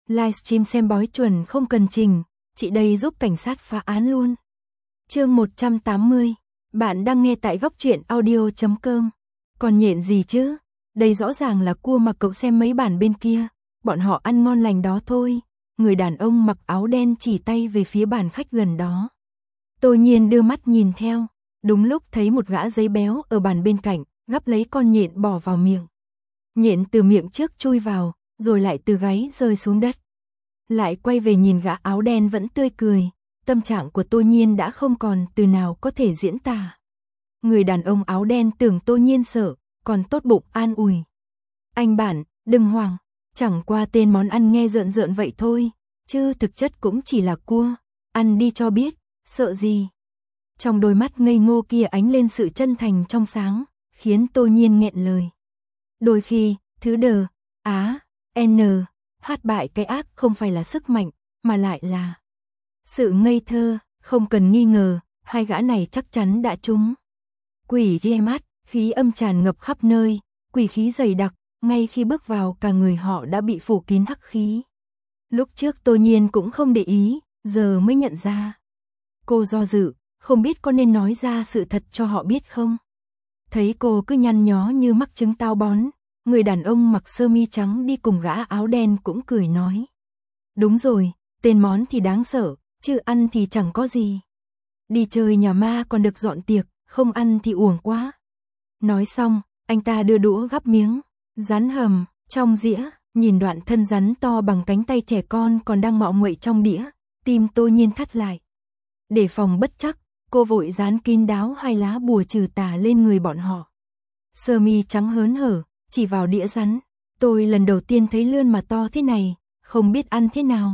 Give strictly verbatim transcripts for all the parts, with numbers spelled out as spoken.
Livestream xem bói chuẩn không cần trình, chị đây giúp cảnh sát phá án luôn. Chương một trăm tám mươi, bạn đang nghe tại góc truyện audio chấm com. Còn nhện gì chứ? Đây rõ ràng là cua mà cậu xem mấy bản bên kia, bọn họ ăn ngon lành đó thôi. Người đàn ông mặc áo đen chỉ tay về phía bàn khách gần đó. Tô Nhiên đưa mắt nhìn theo, đúng lúc thấy một gã giấy béo ở bàn bên cạnh, gắp lấy con nhện bỏ vào miệng. Nhện từ miệng trước chui vào, rồi lại từ gáy rơi xuống đất. Lại quay về nhìn gã áo đen vẫn tươi cười, tâm trạng của Tô Nhiên đã không còn từ nào có thể diễn tả. Người đàn ông áo đen tưởng Tô Nhiên sợ, còn tốt bụng an ủi. Anh bạn, đừng hoảng, chẳng qua tên món ăn nghe rợn rợn vậy thôi, chứ thực chất cũng chỉ là cua, ăn đi cho biết, sợ gì. Trong đôi mắt ngây ngô kia ánh lên sự chân thành trong sáng, khiến Tô Nhiên nghẹn lời. Đôi khi, thứ đờ, á, n, hát bại cái ác không phải là sức mạnh, mà lại là sự ngây thơ, không cần nghi ngờ, hai gã này chắc chắn đã trúng. Quỷ ghê mắt, khí âm tràn ngập khắp nơi, quỷ khí dày đặc, ngay khi bước vào cả người họ đã bị phủ kín hắc khí. Lúc trước Tô Nhiên cũng không để ý, giờ mới nhận ra. Cô do dự, không biết có nên nói ra sự thật cho họ biết không. Thấy cô cứ nhăn nhó như mắc chứng táo bón, người đàn ông mặc sơ mi trắng đi cùng gã áo đen cũng cười nói. Đúng rồi, tên món thì đáng sợ, chứ ăn thì chẳng có gì. Đi chơi nhà ma còn được dọn tiệc, không ăn thì uổng quá. Nói xong, anh ta đưa đũa gắp miếng rắn hầm trong dĩa, nhìn đoạn thân rắn to bằng cánh tay trẻ con còn đang mọ nguậy trong đĩa, tim Tô Nhiên thắt lại. Để phòng bất chắc, cô vội dán kín đáo hai lá bùa trừ tà lên người bọn họ. Sơ mi trắng hớn hở, chỉ vào đĩa rắn. Tôi lần đầu tiên thấy lươn mà to thế này, không biết ăn thế nào.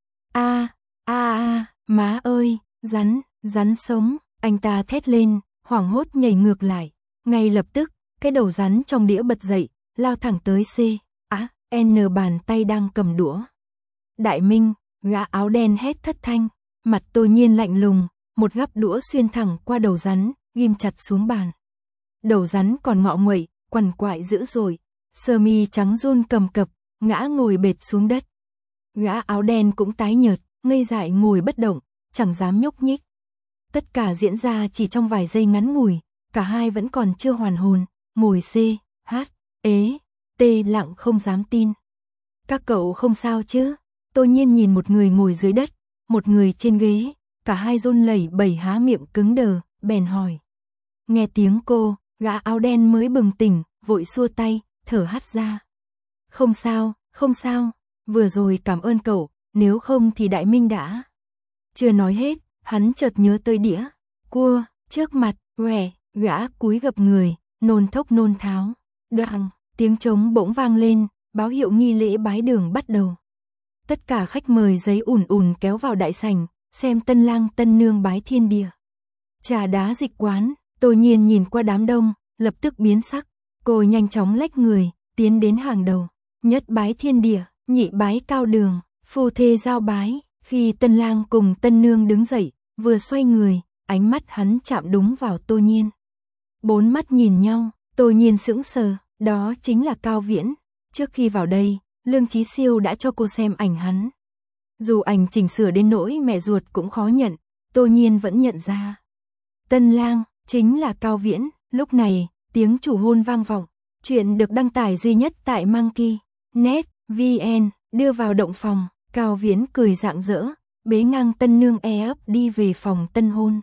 A, a a, má ơi, rắn, rắn sống, anh ta thét lên, hoảng hốt nhảy ngược lại. Ngay lập tức, cái đầu rắn trong đĩa bật dậy, lao thẳng tới C, A, N bàn tay đang cầm đũa. Đại Minh, gã áo đen hét thất thanh, mặt Tô Nhiên lạnh lùng, một gắp đũa xuyên thẳng qua đầu rắn, ghim chặt xuống bàn. Đầu rắn còn ngọ nguậy, quằn quại dữ dội, sơ mi trắng run cầm cập, ngã ngồi bệt xuống đất. Gã áo đen cũng tái nhợt, ngây dại ngồi bất động, chẳng dám nhúc nhích. Tất cả diễn ra chỉ trong vài giây ngắn ngủi, cả hai vẫn còn chưa hoàn hồn, ngồi C, H, ế, T lặng không dám tin. Các cậu không sao chứ? Tô Nhiên nhìn một người ngồi dưới đất, một người trên ghế, cả hai run lẩy bẩy há miệng cứng đờ, bèn hỏi. Nghe tiếng cô, gã áo đen mới bừng tỉnh, vội xua tay, thở hắt ra. Không sao, không sao, vừa rồi cảm ơn cậu, nếu không thì Đại Minh đã. Chưa nói hết, hắn chợt nhớ tới đĩa cua trước mặt, quẻ, gã cúi gập người, nôn thốc nôn tháo. Đoạn, tiếng trống bỗng vang lên, báo hiệu nghi lễ bái đường bắt đầu. Tất cả khách mời giấy ùn ùn kéo vào đại sảnh, xem tân lang tân nương bái thiên địa. Trà đá dịch quán, Tô Nhiên nhìn qua đám đông, lập tức biến sắc. Cô nhanh chóng lách người, tiến đến hàng đầu. Nhất bái thiên địa, nhị bái cao đường, phu thê giao bái. Khi tân lang cùng tân nương đứng dậy, vừa xoay người, ánh mắt hắn chạm đúng vào Tô Nhiên. Bốn mắt nhìn nhau, Tô Nhiên sững sờ, đó chính là Cao Viễn. Trước khi vào đây, Lương Chí Siêu đã cho cô xem ảnh hắn. Dù ảnh chỉnh sửa đến nỗi mẹ ruột cũng khó nhận, Tô Nhiên vẫn nhận ra. Tân lang, chính là Cao Viễn. Lúc này, tiếng chủ hôn vang vọng. Chuyện được đăng tải duy nhất tại Monkey net vn, đưa vào động phòng. Cao Viễn cười rạng rỡ, bế ngang tân nương e ấp đi về phòng tân hôn.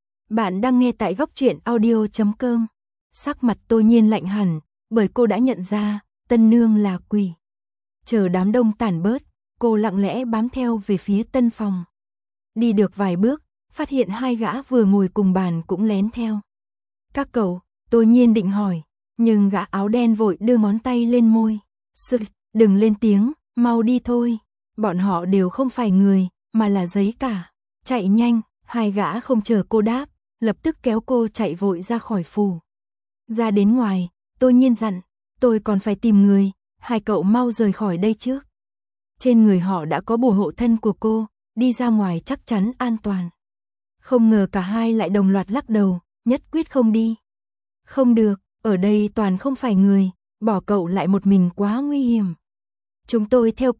Bạn đang nghe tại góc truyện audio chấm com. Sắc mặt Tô Nhiên lạnh hẳn, bởi cô đã nhận ra, tân nương là quỷ. Chờ đám đông tản bớt, cô lặng lẽ bám theo về phía tân phòng. Đi được vài bước, phát hiện hai gã vừa ngồi cùng bàn cũng lén theo. Các cậu, Tô Nhiên định hỏi, nhưng gã áo đen vội đưa ngón tay lên môi. Sực, đừng lên tiếng, mau đi thôi. Bọn họ đều không phải người, mà là giấy cả. Chạy nhanh, hai gã không chờ cô đáp, lập tức kéo cô chạy vội ra khỏi phủ. Ra đến ngoài, Tô Nhiên dặn, tôi còn phải tìm người, hai cậu mau rời khỏi đây trước. Trên người họ đã có bùa hộ thân của cô, đi ra ngoài chắc chắn an toàn. Không ngờ cả hai lại đồng loạt lắc đầu, nhất quyết không đi. Không được, ở đây toàn không phải người, bỏ cậu lại một mình quá nguy hiểm. Chúng tôi theo cùng,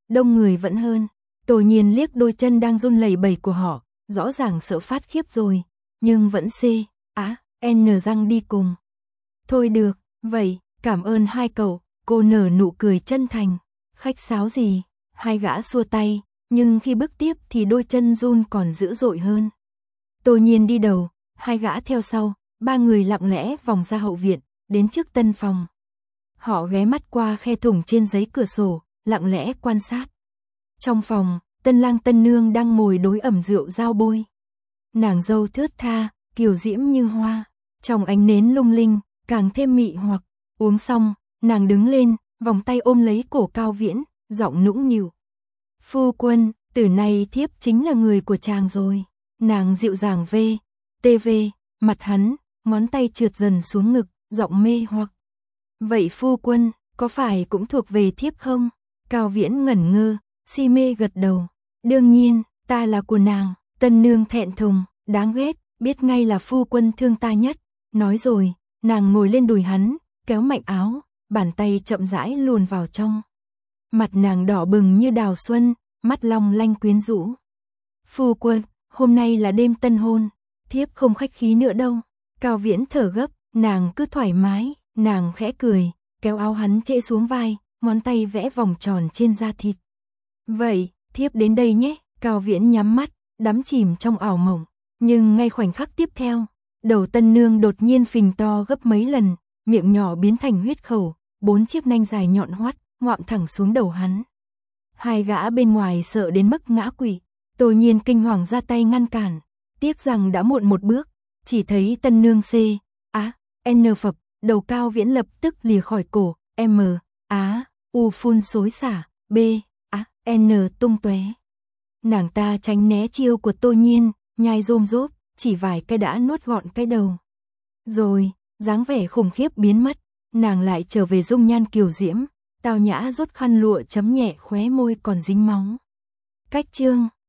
đông người vẫn hơn. Tô Nhiên liếc đôi chân đang run lẩy bẩy của họ, rõ ràng sợ phát khiếp rồi, nhưng vẫn c, á, n răng đi cùng. Thôi được, vậy, cảm ơn hai cậu, cô nở nụ cười chân thành. Khách sáo gì, hai gã xua tay, nhưng khi bước tiếp thì đôi chân run còn dữ dội hơn. Tô Nhiên đi đầu, hai gã theo sau, ba người lặng lẽ vòng ra hậu viện, đến trước tân phòng. Họ ghé mắt qua khe thủng trên giấy cửa sổ, lặng lẽ quan sát. Trong phòng, tân lang tân nương đang ngồi đối ẩm rượu giao bôi. Nàng dâu thướt tha, kiều diễm như hoa, trong ánh nến lung linh, càng thêm mị hoặc. Uống xong, nàng đứng lên, vòng tay ôm lấy cổ Cao Viễn, giọng nũng nịu. Phu quân, từ nay thiếp chính là người của chàng rồi. Nàng dịu dàng vê, tê vê, mặt hắn, ngón tay trượt dần xuống ngực, giọng mê hoặc. Vậy phu quân, có phải cũng thuộc về thiếp không? Cao Viễn ngẩn ngơ, si mê gật đầu. Đương nhiên, ta là của nàng. Tân nương thẹn thùng, đáng ghét, biết ngay là phu quân thương ta nhất. Nói rồi, nàng ngồi lên đùi hắn, kéo mạnh áo, bàn tay chậm rãi luồn vào trong. Mặt nàng đỏ bừng như đào xuân, mắt long lanh quyến rũ. Phu quân, hôm nay là đêm tân hôn, thiếp không khách khí nữa đâu. Cao Viễn thở gấp, nàng cứ thoải mái, nàng khẽ cười, kéo áo hắn trễ xuống vai, ngón tay vẽ vòng tròn trên da thịt. Vậy, thiếp đến đây nhé. Cao Viễn nhắm mắt, đắm chìm trong ảo mộng. Nhưng ngay khoảnh khắc tiếp theo, đầu tân nương đột nhiên phình to gấp mấy lần, miệng nhỏ biến thành huyết khẩu, bốn chiếc nanh dài nhọn hoắt, ngoạm thẳng xuống đầu hắn. Hai gã bên ngoài sợ đến mức ngã quỵ. Tô Nhiên kinh hoàng ra tay ngăn cản, tiếc rằng đã muộn một bước, chỉ thấy tân nương c, á, n phập, đầu Cao Viễn lập tức lìa khỏi cổ, m, á, u phun xối xả, b, á, n tung tóe. Nàng ta tránh né chiêu của Tô Nhiên, nhai rôm rốp, chỉ vài cái đã nuốt gọn cái đầu. Rồi, dáng vẻ khủng khiếp biến mất, nàng lại trở về dung nhan kiều diễm, tao nhã rút khăn lụa chấm nhẹ khóe môi còn dính máu. Cách chương